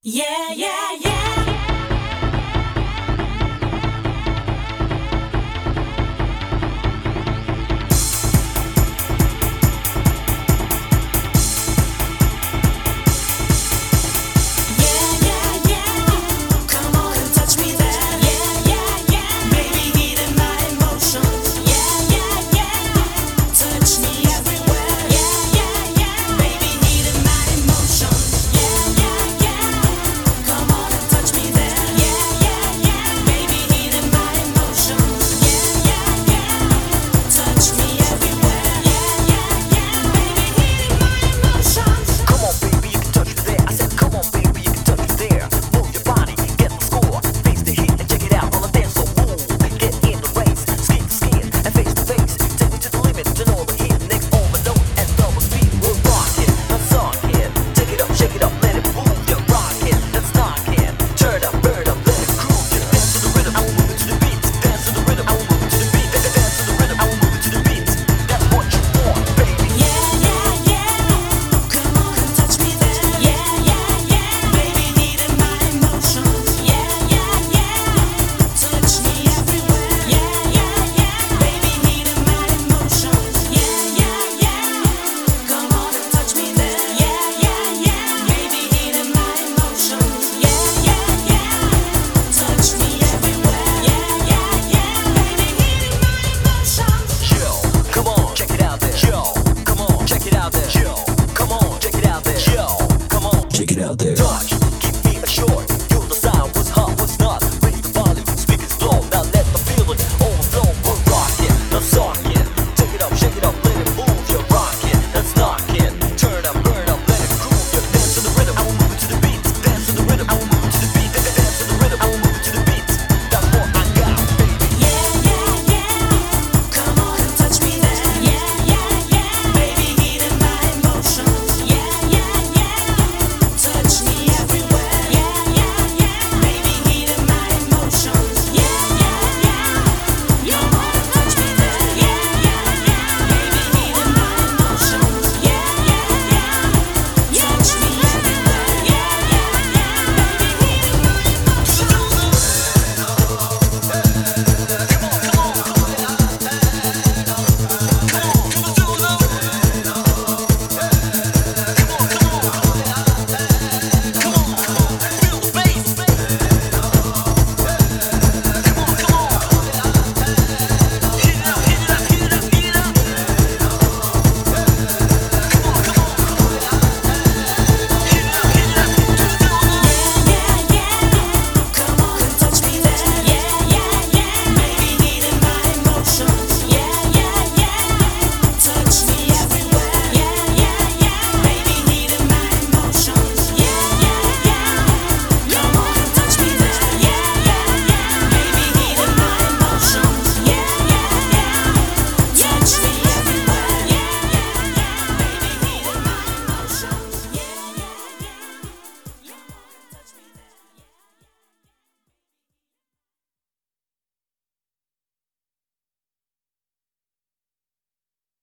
Yeah, yeah, yeah. Yeah, yeah, yeah. Come on and touch me there. Yeah, yeah, yeah. Baby, healing my emotions. Yeah, yeah, yeah. Touch me everywhere. Yeah, yeah, yeah. Baby, healing my emotions. Yeah, yeah, yeah. Come on and touch me there. Yeah, yeah, yeah. Baby, healing my emotions. Yeah, yeah, yeah. Touch me everywhere. Yeah, yeah, yeah. Baby, healing my emotions. Come on, baby, you can touch me there. I said, come on, baby, you can touch me there. Move your body, get the score. Face the heat and check it out on the dance floor. Move, get in the race, skin to skin and face to face. Take me to the limit, to know the hit. Next overload at double speed. We're rocking, not sucking. Take it up, shake it up, let it move. You're rocking, that's knocking. Turn up, burn up, let it groove. You dance to the rhythm, I will move it to the beat. Dance to the rhythm, I will move it to the beat. Dance to the rhythm, I will move it to the beat. That's what you want, baby. Yeah, yeah, yeah. Come on and touch me there. Yeah, yeah, yeah. Baby, healing my emotions. Yeah, yeah, yeah. Touch me everywhere. Yeah, yeah, yeah. Baby, healing my emotions. Yeah, yeah, yeah. Come on and touch me there. Yeah, yeah, yeah. Baby, healing my emotions. Yeah, yeah, yeah. Touch me everywhere. Yeah, yeah, yeah. Baby, healing my emotions. Yo, come on, check it out there. Yo, come on, check it out there. Yo, come on, check it out there. Yo, come on, check it out there. Touch, give me a short.